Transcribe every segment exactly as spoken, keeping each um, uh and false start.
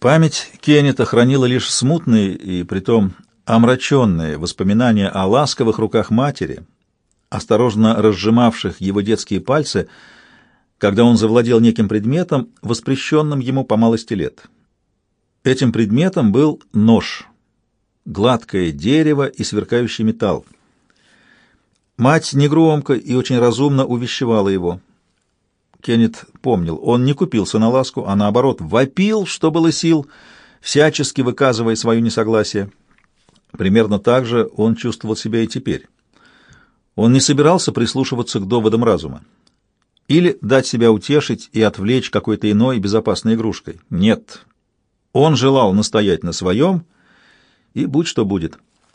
Память Кеннета хранила лишь смутные и притом омраченные воспоминания о ласковых руках матери, осторожно разжимавших его детские пальцы, когда он завладел неким предметом, воспрещенным ему по малости лет. Этим предметом был нож, гладкое дерево и сверкающий металл. Мать негромко и очень разумно увещевала его. Кеннет помнил, он не купился на ласку, а наоборот вопил, что было сил, всячески выказывая свое несогласие. Примерно так же он чувствовал себя и теперь. Он не собирался прислушиваться к доводам разума или дать себя утешить и отвлечь какой-то иной безопасной игрушкой. Нет, он желал настоять на своем, и будь что будет.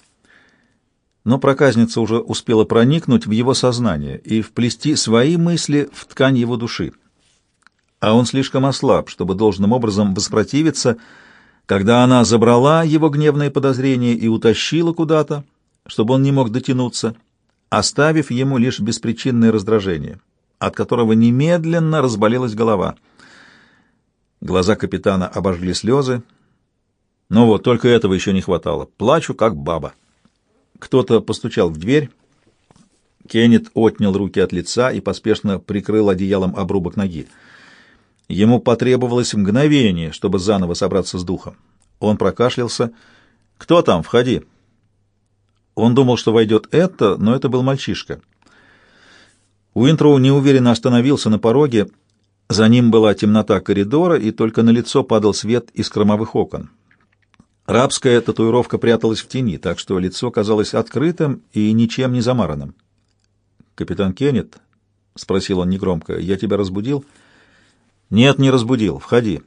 Но проказница уже успела проникнуть в его сознание и вплести свои мысли в ткань его души. А он слишком ослаб, чтобы должным образом воспротивиться, когда она забрала его гневные подозрения и утащила куда-то, чтобы он не мог дотянуться, оставив ему лишь беспричинное раздражение, от которого немедленно разболелась голова. Глаза капитана обожгли слезы. Но вот только этого еще не хватало. Плачу, как баба. Кто-то постучал в дверь. Кеннет отнял руки от лица и поспешно прикрыл одеялом обрубок ноги. Ему потребовалось мгновение, чтобы заново собраться с духом. Он прокашлялся. «Кто там? Входи!» Он думал, что войдет это, но это был мальчишка. Уинтроу неуверенно остановился на пороге. За ним была темнота коридора, и только на лицо падал свет из кромовых окон. Рабская татуировка пряталась в тени, так что лицо казалось открытым и ничем не замаранным. «Капитан Кеннет?» — спросил он негромко. «Я тебя разбудил?» «Нет, не разбудил. Входи».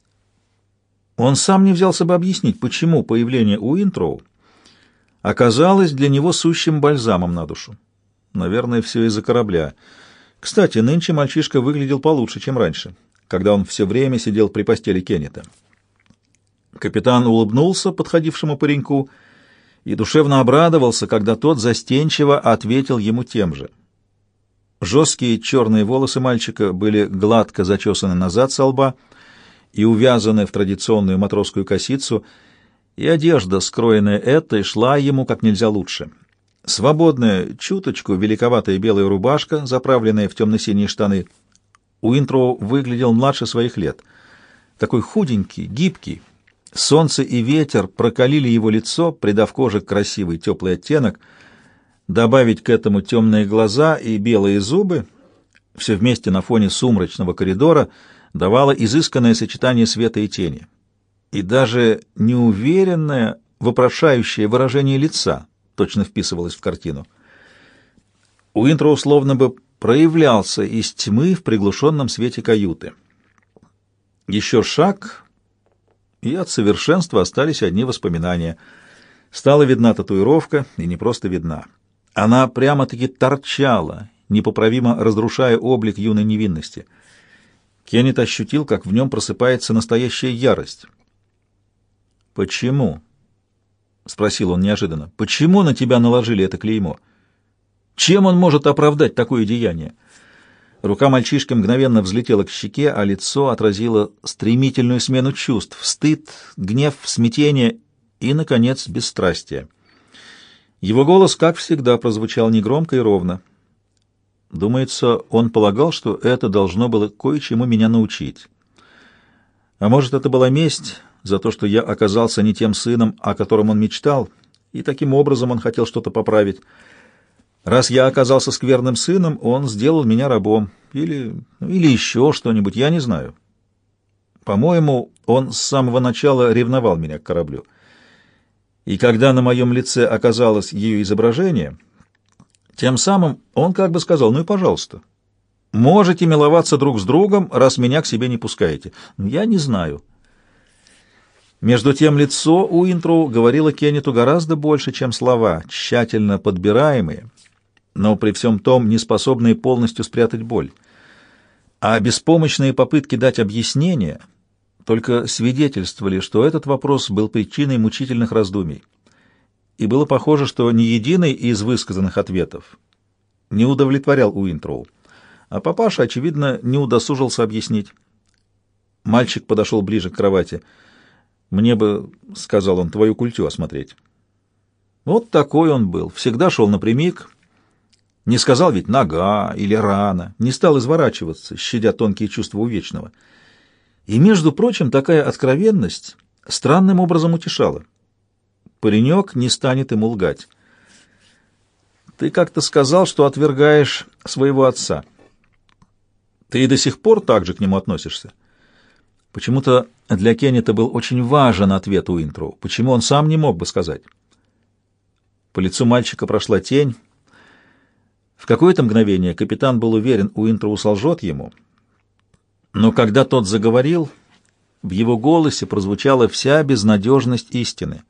Он сам не взялся бы объяснить, почему появление Уинтроу оказалось для него сущим бальзамом на душу. Наверное, все из-за корабля. Кстати, нынче мальчишка выглядел получше, чем раньше, когда он все время сидел при постели Кеннета. Капитан улыбнулся подходившему пареньку и душевно обрадовался, когда тот застенчиво ответил ему тем же. Жесткие черные волосы мальчика были гладко зачесаны назад со лба и увязаны в традиционную матросскую косицу, и одежда, скроенная этой, шла ему как нельзя лучше. Свободная, чуточку великоватая белая рубашка, заправленная в темно-синие штаны. Уинтроу выглядел младше своих лет. Такой худенький, гибкий. Солнце и ветер прокалили его лицо, придав коже красивый теплый оттенок. Добавить к этому темные глаза и белые зубы, все вместе на фоне сумрачного коридора, давало изысканное сочетание света и тени. И даже неуверенное, вопрошающее выражение лица точно вписывалось в картину. Уинтроу словно бы проявлялся из тьмы в приглушенном свете каюты. Еще шаг, и от совершенства остались одни воспоминания. Стала видна татуировка, и не просто видна. Она прямо-таки торчала, непоправимо разрушая облик юной невинности. Кеннет ощутил, как в нем просыпается настоящая ярость. «Почему?» — спросил он неожиданно. «Почему на тебя наложили это клеймо? Чем он может оправдать такое деяние?» Рука мальчишки мгновенно взлетела к щеке, а лицо отразило стремительную смену чувств — стыд, гнев, смятение и, наконец, бесстрастие. Его голос, как всегда, прозвучал негромко и ровно. Думается, он полагал, что это должно было кое-чему меня научить. А может, это была месть за то, что я оказался не тем сыном, о котором он мечтал, и таким образом он хотел что-то поправить. Раз я оказался скверным сыном, он сделал меня рабом. Или, или еще что-нибудь, я не знаю. По-моему, он с самого начала ревновал меня к кораблю. И когда на моем лице оказалось ее изображение, тем самым он как бы сказал: «Ну и пожалуйста, можете миловаться друг с другом, раз меня к себе не пускаете». Я не знаю. Между тем лицо Уинтроу говорило Кеннету гораздо больше, чем слова, тщательно подбираемые, но при всем том не способные полностью спрятать боль. А беспомощные попытки дать объяснение только свидетельствовали, что этот вопрос был причиной мучительных раздумий. И было похоже, что ни единый из высказанных ответов не удовлетворял Уинтроу, а папаша, очевидно, не удосужился объяснить. Мальчик подошел ближе к кровати. «Мне бы, — сказал он, — твою культю осмотреть». Вот такой он был, всегда шел напрямик, не сказал ведь «нога» или «рана», не стал изворачиваться, щадя тонкие чувства увечного. И, между прочим, такая откровенность странным образом утешала. Паренек не станет ему лгать. «Ты как-то сказал, что отвергаешь своего отца. Ты и до сих пор так же к нему относишься?» Почему-то для Кеннета был очень важен ответ Уинтроу, почему он сам не мог бы сказать. По лицу мальчика прошла тень. В какое-то мгновение капитан был уверен, Уинтроу солжет ему, но когда тот заговорил, в его голосе прозвучала вся безнадежность истины.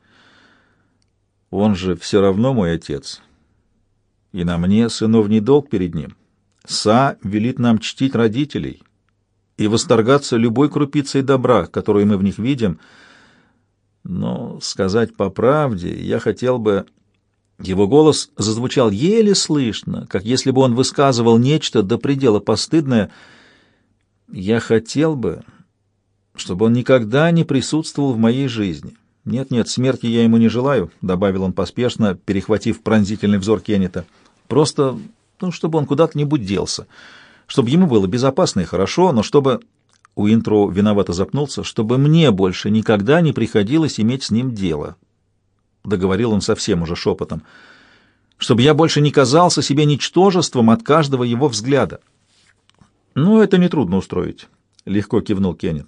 «Он же все равно мой отец, и на мне сыновний долг перед ним. Са велит нам чтить родителей и восторгаться любой крупицей добра, которую мы в них видим. Но, сказать по правде, я хотел бы...» Его голос зазвучал еле слышно, как если бы он высказывал нечто до предела постыдное. «Я хотел бы, чтобы он никогда не присутствовал в моей жизни. Нет-нет, смерти я ему не желаю», — добавил он поспешно, перехватив пронзительный взор Кеннета. «Просто, ну, чтобы он куда-нибудь делся, чтобы ему было безопасно и хорошо, но чтобы...» Уинтроу виновато запнулся, «чтобы мне больше никогда не приходилось иметь с ним дело». — договорил он совсем уже шепотом, — «чтобы я больше не казался себе ничтожеством от каждого его взгляда». «Ну, это нетрудно устроить», — легко кивнул Кеннет.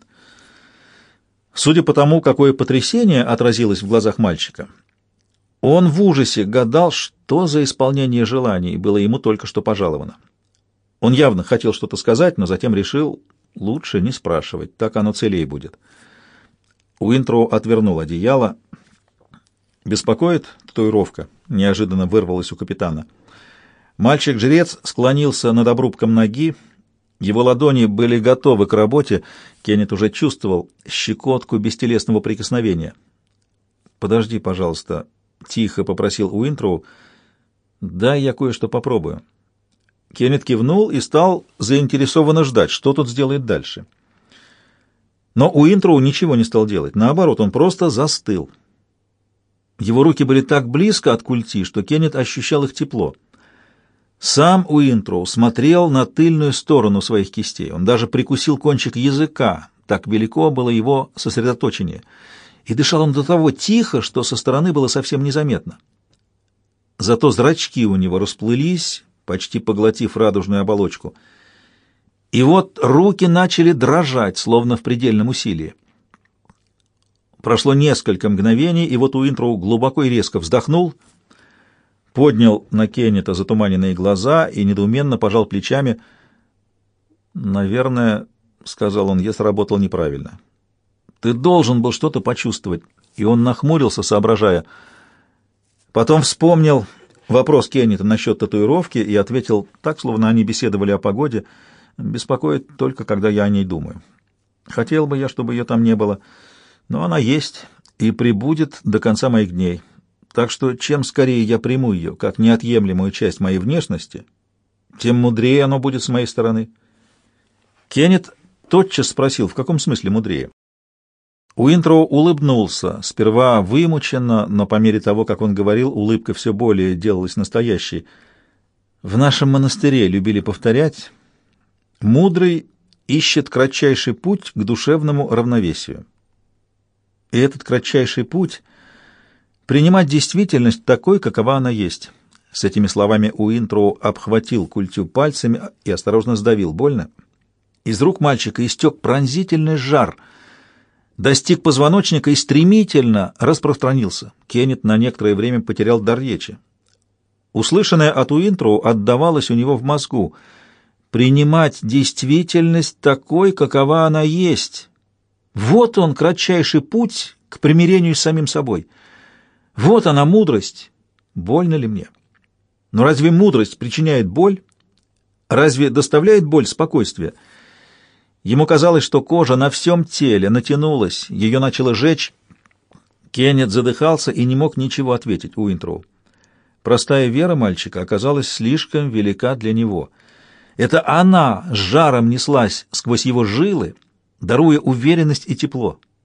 Судя по тому, какое потрясение отразилось в глазах мальчика, он в ужасе гадал, что за исполнение желаний было ему только что пожаловано. Он явно хотел что-то сказать, но затем решил, лучше не спрашивать, так оно целее будет. Уинтроу отвернул одеяло. «Беспокоит татуировка?» — неожиданно вырвалась у капитана. Мальчик-жрец склонился над обрубком ноги. Его ладони были готовы к работе. Кеннет уже чувствовал щекотку бестелесного прикосновения. «Подожди, пожалуйста», — тихо попросил Уинтроу. «Дай я кое-что попробую». Кеннет кивнул и стал заинтересованно ждать, что тут сделает дальше. Но Уинтроу ничего не стал делать. Наоборот, он просто застыл. Его руки были так близко от культи, что Кеннет ощущал их тепло. Сам Уинтроу смотрел на тыльную сторону своих кистей. Он даже прикусил кончик языка, так велико было его сосредоточение. И дышал он до того тихо, что со стороны было совсем незаметно. Зато зрачки у него расплылись, почти поглотив радужную оболочку. И вот руки начали дрожать, словно в предельном усилии. Прошло несколько мгновений, и вот Уинтроу глубоко и резко вздохнул, поднял на Кеннета затуманенные глаза и недоуменно пожал плечами. «Наверное, — сказал он, — я сработал неправильно. Ты должен был что-то почувствовать». И он нахмурился, соображая. Потом вспомнил вопрос Кеннета насчет татуировки и ответил так, словно они беседовали о погоде. «Беспокоит только, когда я о ней думаю. Хотел бы я, чтобы ее там не было, но она есть и пребудет до конца моих дней. Так что чем скорее я приму ее как неотъемлемую часть моей внешности, тем мудрее оно будет с моей стороны». Кеннет тотчас спросил, в каком смысле мудрее. Уинтроу улыбнулся, сперва вымученно, но по мере того, как он говорил, улыбка все более делалась настоящей. В нашем монастыре любили повторять: «Мудрый ищет кратчайший путь к душевному равновесию». И этот кратчайший путь — принимать действительность такой, какова она есть. С этими словами Уинтроу обхватил культю пальцами и осторожно сдавил. Больно? Из рук мальчика истек пронзительный жар, достиг позвоночника и стремительно распространился. Кеннет на некоторое время потерял дар речи. Услышанное от Уинтроу отдавалось у него в мозгу. Принимать действительность такой, какова она есть. Вот он, кратчайший путь к примирению с самим собой. Вот она, мудрость. Больно ли мне? Но разве мудрость причиняет боль? Разве доставляет боль спокойствие? Ему казалось, что кожа на всем теле натянулась, ее начало жечь. Кеннет задыхался и не мог ничего ответить Уинтроу. Простая вера мальчика оказалась слишком велика для него. Это она с жаром неслась сквозь его жилы, даруя уверенность и тепло.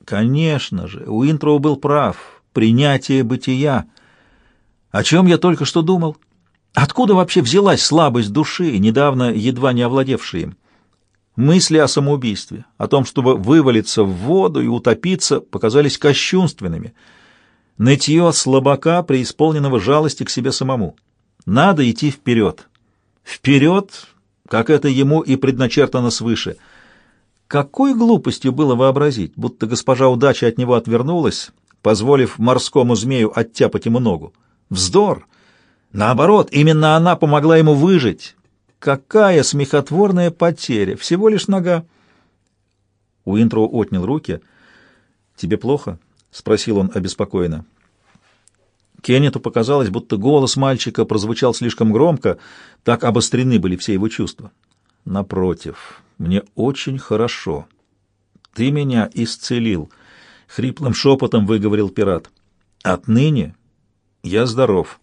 Конечно же, Уинтроу был прав. Принятие бытия. О чем я только что думал? Откуда вообще взялась слабость души, недавно едва не овладевшая им? Мысли о самоубийстве, о том, чтобы вывалиться в воду и утопиться, показались кощунственными. Нытье слабака, преисполненного жалости к себе самому. Надо идти вперед. Вперед, как это ему и предначертано свыше. Какой глупостью было вообразить, будто госпожа удача от него отвернулась, позволив морскому змею оттяпать ему ногу. Вздор! Наоборот, именно она помогла ему выжить. Какая смехотворная потеря! Всего лишь нога. Уинтроу отнял руки. «Тебе плохо?» — спросил он обеспокоенно. Кеннету показалось, будто голос мальчика прозвучал слишком громко, так обострены были все его чувства. «Напротив, мне очень хорошо. Ты меня исцелил», — хриплым шепотом выговорил пират. «Отныне я здоров».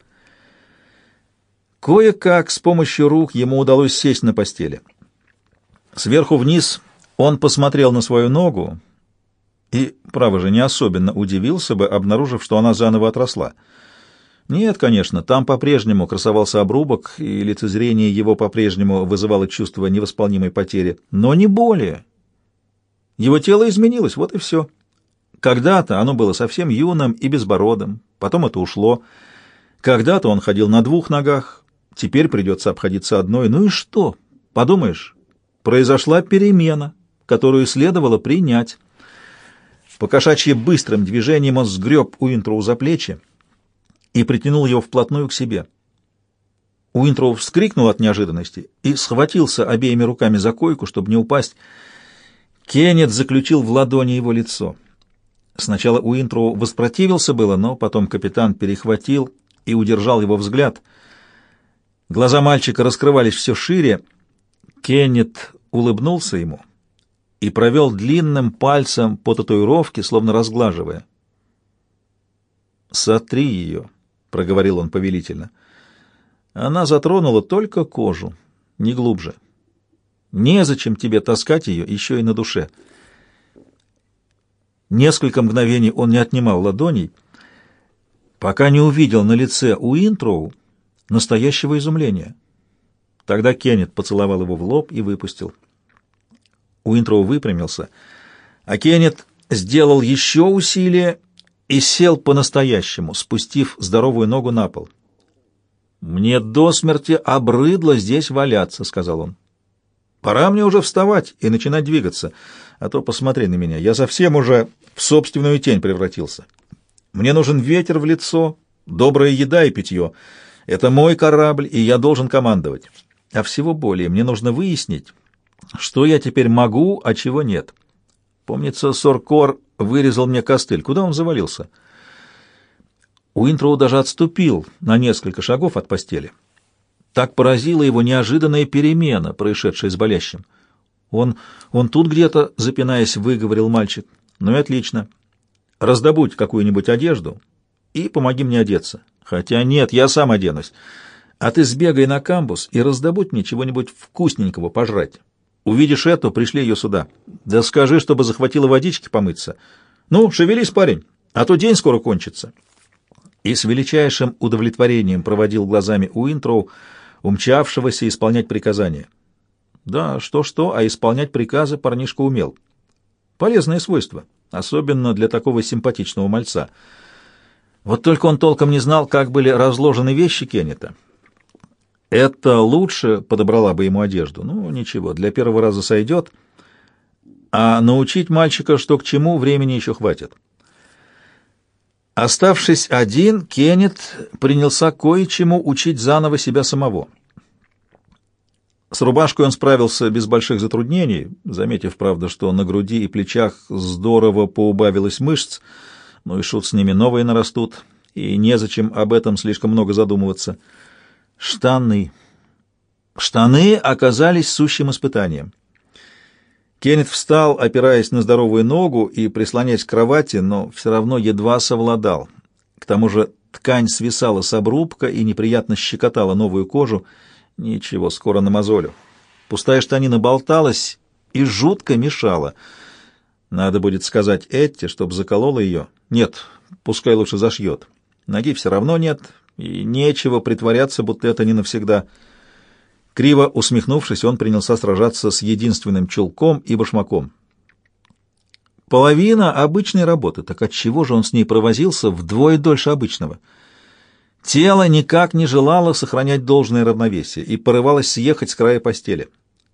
Кое-как с помощью рук ему удалось сесть на постели. Сверху вниз он посмотрел на свою ногу и, право же, не особенно удивился бы, обнаружив, что она заново отросла. Нет, конечно, там по-прежнему красовался обрубок, и лицезрение его по-прежнему вызывало чувство невосполнимой потери, но не более. Его тело изменилось, вот и все. Когда-то оно было совсем юным и безбородым, потом это ушло. Когда-то он ходил на двух ногах, теперь придется обходиться одной. Ну и что? Подумаешь, произошла перемена, которую следовало принять. Покошачьи быстрым движением он сгреб Уинтроу за плечи и притянул его вплотную к себе. Уинтроу вскрикнул от неожиданности и схватился обеими руками за койку, чтобы не упасть. Кеннет заключил в ладони его лицо. Сначала Уинтроу воспротивился было, но потом капитан перехватил и удержал его взгляд. Глаза мальчика раскрывались все шире. Кеннет улыбнулся ему и провел длинным пальцем по татуировке, словно разглаживая. «Сотри ее», — проговорил он повелительно. «Она затронула только кожу, не глубже. Незачем тебе таскать ее еще и на душе». Несколько мгновений он не отнимал ладоней, пока не увидел на лице Уинтроу настоящего изумления. Тогда Кеннет поцеловал его в лоб и выпустил. Уинтроу выпрямился, а Кеннет сделал еще усилие и сел по-настоящему, спустив здоровую ногу на пол. «Мне до смерти обрыдло здесь валяться», — сказал он. «Пора мне уже вставать и начинать двигаться, а то посмотри на меня, я совсем уже в собственную тень превратился. Мне нужен ветер в лицо, добрая еда и питье. Это мой корабль, и я должен командовать. А всего более мне нужно выяснить, что я теперь могу, а чего нет. Помнится, Соркор вырезал мне костыль. Куда он завалился?» Уинтроу даже отступил на несколько шагов от постели. Так поразила его неожиданная перемена, происшедшая с болящим. «Он, он тут где-то», — запинаясь, выговорил мальчик. «Ну и отлично. Раздобудь какую-нибудь одежду и помоги мне одеться. Хотя нет, я сам оденусь. А ты сбегай на камбус и раздобудь мне чего-нибудь вкусненького пожрать. Увидишь эту, пришли ее сюда. Да скажи, чтобы захватила водички помыться. Ну, шевелись, парень, а то день скоро кончится». И с величайшим удовлетворением проводил глазами Уинтроу, умчавшегося исполнять приказания. Да, что-что, а исполнять приказы парнишка умел. Полезное свойство, особенно для такого симпатичного мальца. Вот только он толком не знал, как были разложены вещи Кеннета. Это лучше подобрала бы ему одежду. Ну, ничего, для первого раза сойдет. А научить мальчика, что к чему, времени еще хватит. Оставшись один, Кеннет принялся кое-чему учить заново себя самого. С рубашкой он справился без больших затруднений, заметив, правда, что на груди и плечах здорово поубавилось мышц, ну и шут с ними, новые нарастут, и незачем об этом слишком много задумываться. Штаны. Штаны оказались сущим испытанием. Кеннет встал, опираясь на здоровую ногу и прислоняясь к кровати, но все равно едва совладал. К тому же ткань свисала с обрубка и неприятно щекотала новую кожу. Ничего, скоро намазолю. Пустая штанина болталась и жутко мешала. Надо будет сказать Этте, чтоб заколола ее. Нет, пускай лучше зашьет. Ноги все равно нет, и нечего притворяться, будто это не навсегда. Криво усмехнувшись, он принялся сражаться с единственным чулком и башмаком. Половина обычной работы, так отчего же он с ней провозился вдвое дольше обычного? Тело никак не желало сохранять должное равновесие и порывалось съехать с края постели.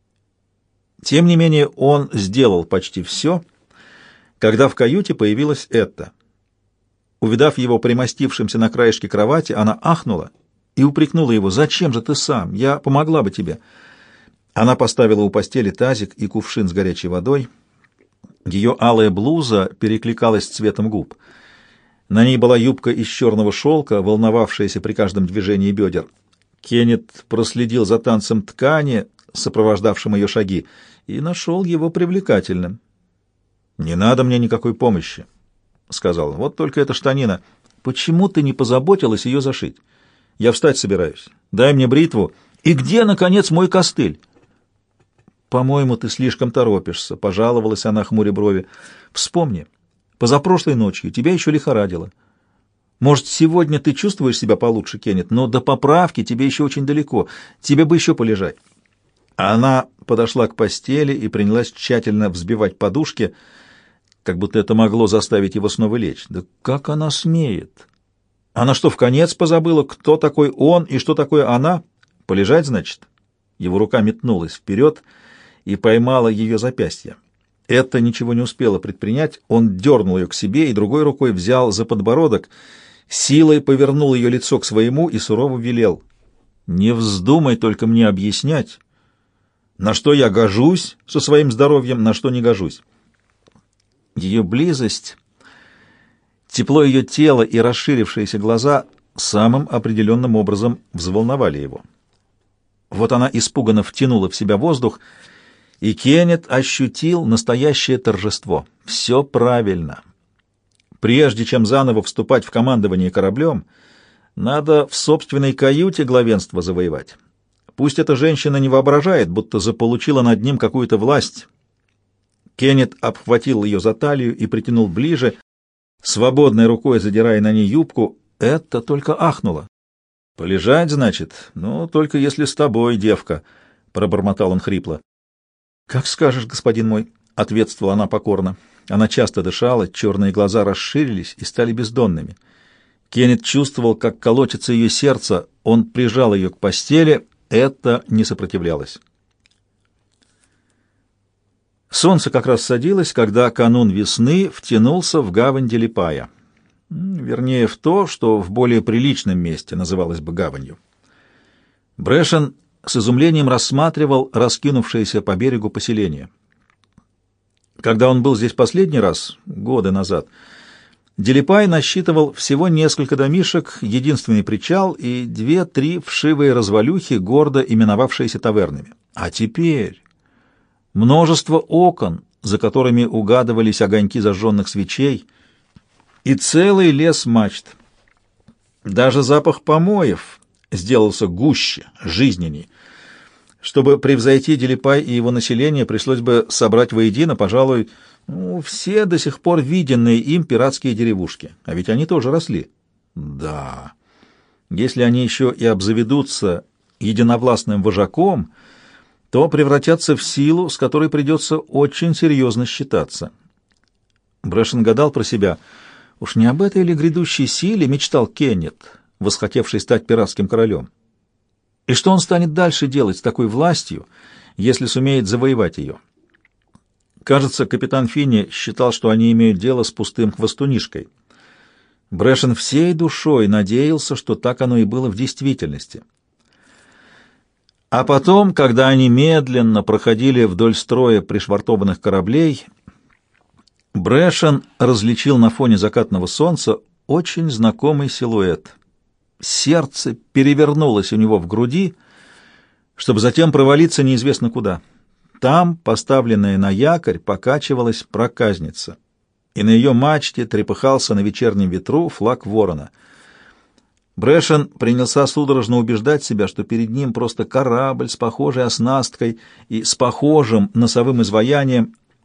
Тем не менее, он сделал почти все, когда в каюте появилась Этта. Увидав его примостившимся на краешке кровати, она ахнула и упрекнула его: «Зачем же ты сам? Я помогла бы тебе». Она поставила у постели тазик и кувшин с горячей водой. Ее алая блуза перекликалась с цветом губ. На ней была юбка из черного шелка, волновавшаяся при каждом движении бедер. Кеннет проследил за танцем ткани, сопровождавшим ее шаги, и нашел его привлекательным. «Не надо мне никакой помощи», — сказал. «Вот только эта штанина. Почему ты не позаботилась ее зашить? Я встать собираюсь. Дай мне бритву. И где, наконец, мой костыль?» «По-моему, ты слишком торопишься», — пожаловалась она, хмуря брови. «Вспомни, позапрошлой ночью тебя еще лихорадило. Может, сегодня ты чувствуешь себя получше, Кеннет, но до поправки тебе еще очень далеко. Тебе бы еще полежать». Она подошла к постели и принялась тщательно взбивать подушки, как будто это могло заставить его снова лечь. Да как она смеет? Она что, вконец позабыла, кто такой он и что такое она? Полежать, значит? Его рука метнулась вперед и поймала ее запястье. Это ничего не успела предпринять. Он дернул ее к себе и другой рукой взял за подбородок, силой повернул ее лицо к своему и сурово велел: «Не вздумай только мне объяснять, на что я гожусь со своим здоровьем, на что не гожусь». Ее близость, тепло ее тела и расширившиеся глаза самым определенным образом взволновали его. Вот она испуганно втянула в себя воздух, и Кеннет ощутил настоящее торжество. Все правильно. Прежде чем заново вступать в командование кораблем, надо в собственной каюте главенство завоевать. Пусть эта женщина не воображает, будто заполучила над ним какую-то власть. Кеннет обхватил ее за талию и притянул ближе, свободной рукой задирая на ней юбку. Это только ахнуло. «Полежать, значит? Ну, только если с тобой, девка», — пробормотал он хрипло. «Как скажешь, господин мой», — ответствовала она покорно. Она часто дышала, черные глаза расширились и стали бездонными. Кеннет чувствовал, как колотится ее сердце. Он прижал ее к постели. Это не сопротивлялось. Солнце как раз садилось, когда канун весны втянулся в гавань Делипая. Вернее, в то, что в более приличном месте называлось бы гаванью. Брэшен с изумлением рассматривал раскинувшееся по берегу поселение. Когда он был здесь последний раз, годы назад, Делипай насчитывал всего несколько домишек, единственный причал и две-три вшивые развалюхи, гордо именовавшиеся тавернами. А теперь множество окон, за которыми угадывались огоньки зажженных свечей, и целый лес мачт. Даже запах помоев сделался гуще, жизненней. Чтобы превзойти Делипай и его население, пришлось бы собрать воедино, пожалуй, ну, все до сих пор виденные им пиратские деревушки. А ведь они тоже росли. Да, если они еще и обзаведутся единовластным вожаком, то превратятся в силу, с которой придется очень серьезно считаться. Брэшен гадал про себя, уж не об этой ли грядущей силе мечтал Кеннет, восхотевший стать пиратским королем? И что он станет дальше делать с такой властью, если сумеет завоевать ее? Кажется, капитан Финни считал, что они имеют дело с пустым хвостунишкой. Брэшен всей душой надеялся, что так оно и было в действительности. А потом, когда они медленно проходили вдоль строя пришвартованных кораблей, Брэшен различил на фоне закатного солнца очень знакомый силуэт. Сердце перевернулось у него в груди, чтобы затем провалиться неизвестно куда. Там, поставленная на якорь, покачивалась проказница, и на ее мачте трепыхался на вечернем ветру флаг ворона. Брэшен принялся судорожно убеждать себя, что перед ним просто корабль с похожей оснасткой и с похожим носовым изваянием.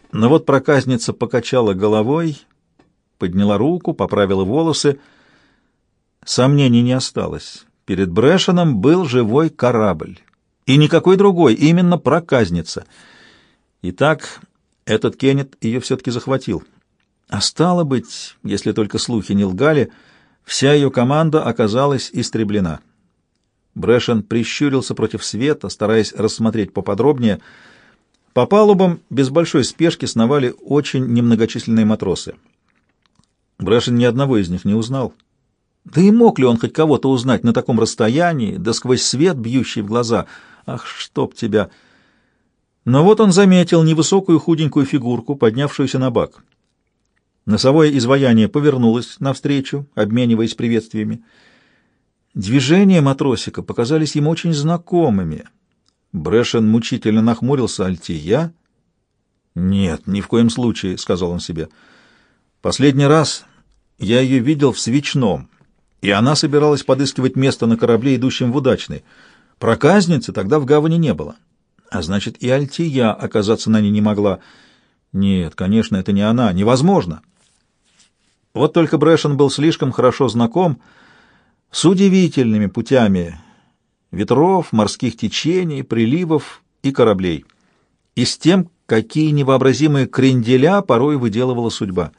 Но вот проказница покачала головой, подняла руку, поправила волосы. Сомнений не осталось. Перед Брэшеном был живой корабль. И никакой другой, именно проказница. Итак, этот Кеннет ее все-таки захватил. А стало быть, если только слухи не лгали, вся ее команда оказалась истреблена. Брэшен прищурился против света, стараясь рассмотреть поподробнее. По палубам без большой спешки сновали очень немногочисленные матросы. Брэшен ни одного из них не узнал. Да и мог ли он хоть кого-то узнать на таком расстоянии, да сквозь свет, бьющий в глаза? Ах, чтоб тебя! Но вот он заметил невысокую худенькую фигурку, поднявшуюся на бак. Носовое изваяние повернулось навстречу, обмениваясь приветствиями. Движения матросика показались ему очень знакомыми. Брэшен мучительно нахмурился. «Альтия?» «Нет, ни в коем случае», — сказал он себе. «Последний раз я ее видел в Свечном, и она собиралась подыскивать место на корабле, идущем в Удачный. Проказницы тогда в гавани не было. А значит, и Альтия оказаться на ней не могла. Нет, конечно, это не она. Невозможно». Вот только Брэшен был слишком хорошо знаком с удивительными путями ветров, морских течений, приливов и кораблей, и с тем, какие невообразимые кренделя порой выделывала судьба.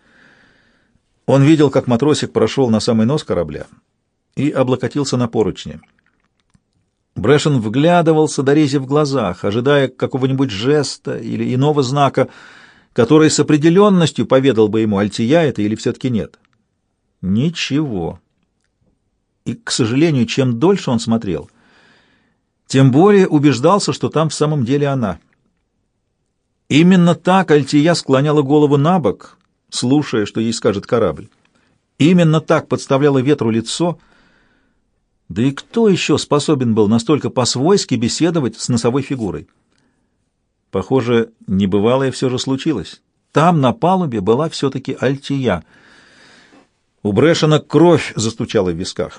Он видел, как матросик прошел на самый нос корабля и облокотился на поручни. Брэшен вглядывался, дорезя в глазах, ожидая какого-нибудь жеста или иного знака, который с определенностью поведал бы ему, Альтия это или все-таки нет. Ничего. И, к сожалению, чем дольше он смотрел, тем более убеждался, что там в самом деле она. Именно так Альтия склоняла голову на бок, слушая, что ей скажет корабль. Именно так подставляла ветру лицо. Да и кто еще способен был настолько по-свойски беседовать с носовой фигурой? Похоже, небывалое все же случилось. Там, на палубе, была все-таки Альтия. У Брэшена кровь застучала в висках.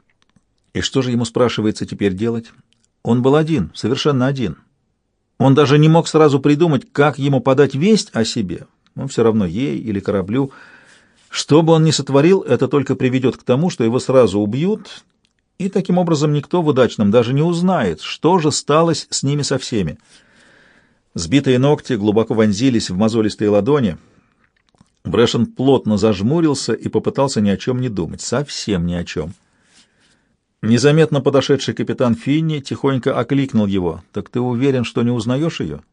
И что же ему, спрашивается, теперь делать? Он был один, совершенно один. Он даже не мог сразу придумать, как ему подать весть о себе. Он все равно ей или кораблю. Что бы он ни сотворил, это только приведет к тому, что его сразу убьют, и таким образом никто в Удачном даже не узнает, что же сталось с ними со всеми. Сбитые ногти глубоко вонзились в мозолистые ладони. Брэшен плотно зажмурился и попытался ни о чем не думать. Совсем ни о чем. Незаметно подошедший капитан Финни тихонько окликнул его. «Так ты уверен, что не узнаешь ее?»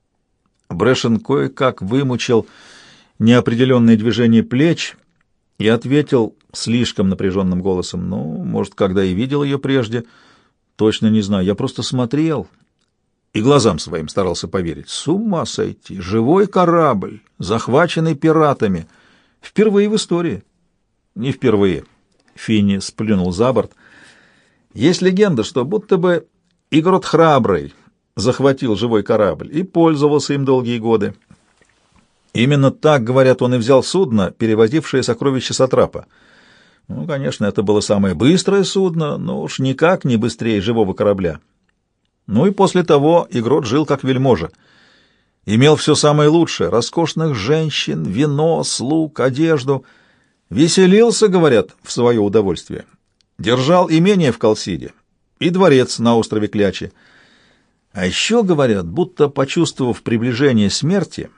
Брэшен кое-как вымучил неопределенное движение плеч и ответил слишком напряженным голосом. «Ну, может, когда и видел ее прежде. Точно не знаю. Я просто смотрел». И глазам своим старался поверить. С ума сойти! Живой корабль, захваченный пиратами. Впервые в истории. Не впервые. Финни сплюнул за борт. Есть легенда, что будто бы Игрот Храбрый захватил живой корабль и пользовался им долгие годы. Именно так, говорят, он и взял судно, перевозившее сокровища Сатрапа. Ну, конечно, это было самое быстрое судно, но уж никак не быстрее живого корабля. Ну и после того Игрот жил как вельможа. Имел все самое лучшее — роскошных женщин, вино, слуг, одежду. Веселился, говорят, в свое удовольствие. Держал имение в Колсиде и дворец на острове Клячи. А еще, говорят, будто, почувствовав приближение смерти,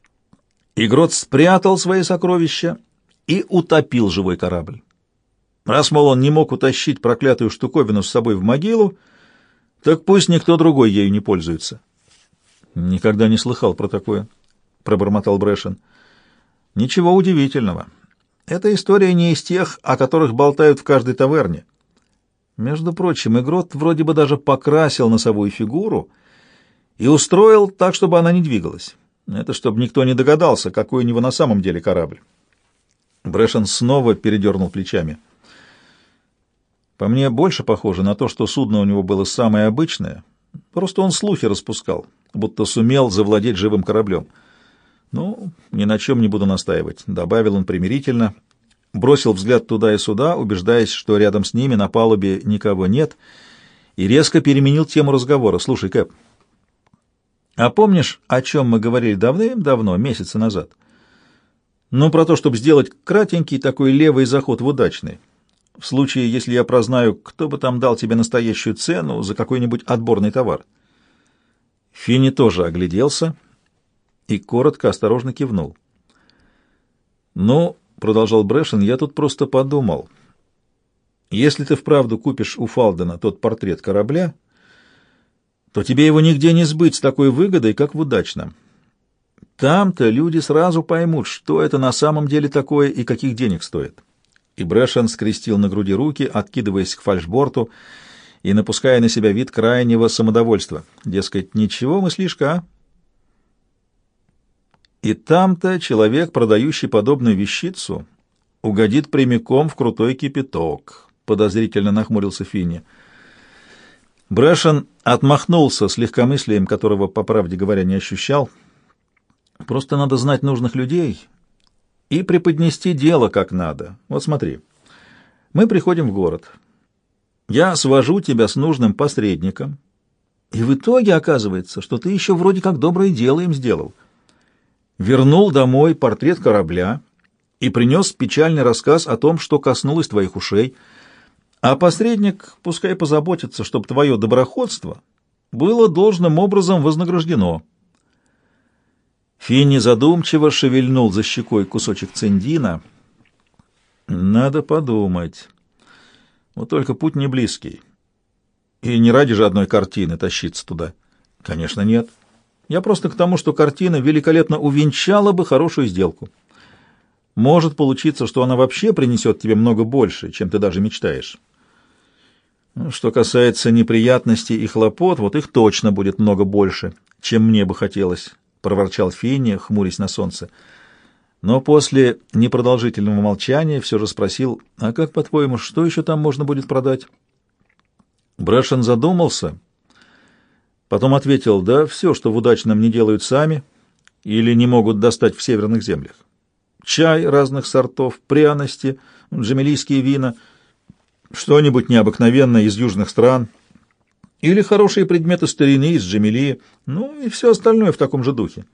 Игрот спрятал свои сокровища и утопил живой корабль. Раз, мол, он не мог утащить проклятую штуковину с собой в могилу, так пусть никто другой ею не пользуется. Никогда не слыхал про такое, пробормотал Брэшен. Ничего удивительного. Эта история не из тех, о которых болтают в каждой таверне. Между прочим, Игрот вроде бы даже покрасил носовую фигуру и устроил так, чтобы она не двигалась. Это чтобы никто не догадался, какой у него на самом деле корабль. Брэшен снова передернул плечами. По мне больше похоже на то, что судно у него было самое обычное. Просто он слухи распускал, будто сумел завладеть живым кораблем. Ну, ни на чем не буду настаивать, — добавил он примирительно. Бросил взгляд туда и сюда, убеждаясь, что рядом с ними на палубе никого нет, и резко переменил тему разговора. «Слушай, Кэп, А помнишь, о чем мы говорили давным-давно, месяца назад? Ну, про то, чтобы сделать кратенький такой левый заход в удачный. В случае, если я прознаю, кто бы там дал тебе настоящую цену за какой-нибудь отборный товар. Финни тоже огляделся и коротко, осторожно кивнул. «Ну, — продолжал Брэшен, — я тут просто подумал. Если ты вправду купишь у Фалдена тот портрет корабля, то тебе его нигде не сбыть с такой выгодой, как в удачном. Там-то люди сразу поймут, что это на самом деле такое и каких денег стоит». И Брэшен скрестил на груди руки, откидываясь к фальшборту и напуская на себя вид крайнего самодовольства. Дескать, ничего мыслишка, а? И там-то человек, продающий подобную вещицу, угодит прямиком в крутой кипяток, — подозрительно нахмурился Финни. Брэшен отмахнулся с легкомыслием, которого, по правде говоря, не ощущал. Просто надо знать нужных людей и преподнести дело как надо. Вот смотри, мы приходим в город. Я свожу тебя с нужным посредником, и в итоге оказывается, что ты еще вроде как доброе дело им сделал. Вернул домой портрет корабля и принес печальный рассказ о том, что коснулось твоих ушей, а посредник пускай позаботится, чтобы твое доброходство было должным образом вознаграждено. Финни задумчиво шевельнул за щекой кусочек циндина. Надо подумать. Вот только путь не близкий. И не ради же одной картины тащиться туда. Конечно, нет. Я просто к тому, что картина великолепно увенчала бы хорошую сделку. Может получиться, что она вообще принесет тебе много больше, чем ты даже мечтаешь. Что касается неприятностей и хлопот, вот их точно будет много больше, чем мне бы хотелось, — проворчал Финни, хмурясь на солнце. Но после непродолжительного молчания все же спросил: «А как, по-твоему, что еще там можно будет продать?» Брэшен задумался, потом ответил: «Да все, что в удачном не делают сами или не могут достать в северных землях. Чай разных сортов, пряности, джемелийские вина, что-нибудь необыкновенное из южных стран или хорошие предметы старины из Джемелии, ну и все остальное в таком же духе».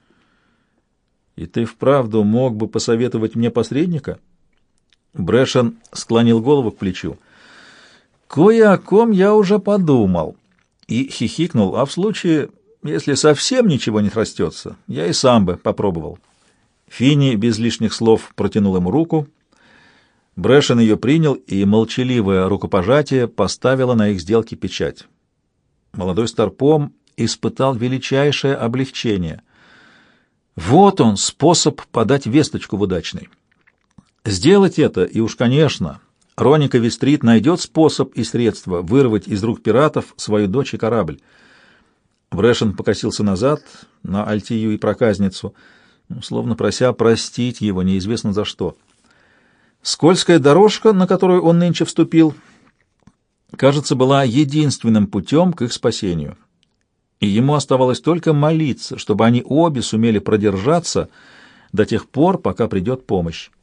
«И ты вправду мог бы посоветовать мне посредника?» Брэшен склонил голову к плечу. «Кое о ком я уже подумал». И хихикнул: «А в случае, если совсем ничего не срастется, я и сам бы попробовал». Финни без лишних слов протянул ему руку. Брэшен ее принял, и молчаливое рукопожатие поставило на их сделке печать. Молодой старпом испытал величайшее облегчение. Вот он, способ подать весточку в удачный. Сделать это, и уж, конечно, Роника Вестрит найдет способ и средства вырвать из рук пиратов свою дочь и корабль. Брэшен покосился назад на Альтию и проказницу, словно прося простить его неизвестно за что. Скользкая дорожка, на которую он нынче вступил, кажется, была единственным путем к их спасению. И ему оставалось только молиться, чтобы они обе сумели продержаться до тех пор, пока придет помощь.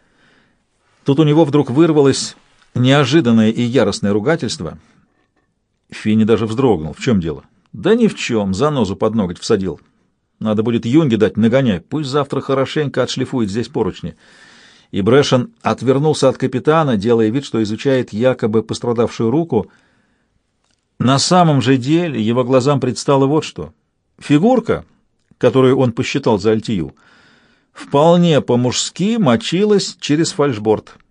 Тут у него вдруг вырвалось неожиданное и яростное ругательство. Финни даже вздрогнул. В чем дело? Да ни в чем, занозу под ноготь всадил. Надо будет Юнге дать нагоняй, пусть завтра хорошенько отшлифует здесь поручни. И Брэшен отвернулся от капитана, делая вид, что изучает якобы пострадавшую руку. На самом же деле его глазам предстало вот что. Фигурка, которую он посчитал за Альтию, вполне по-мужски мочилась через фальшборд.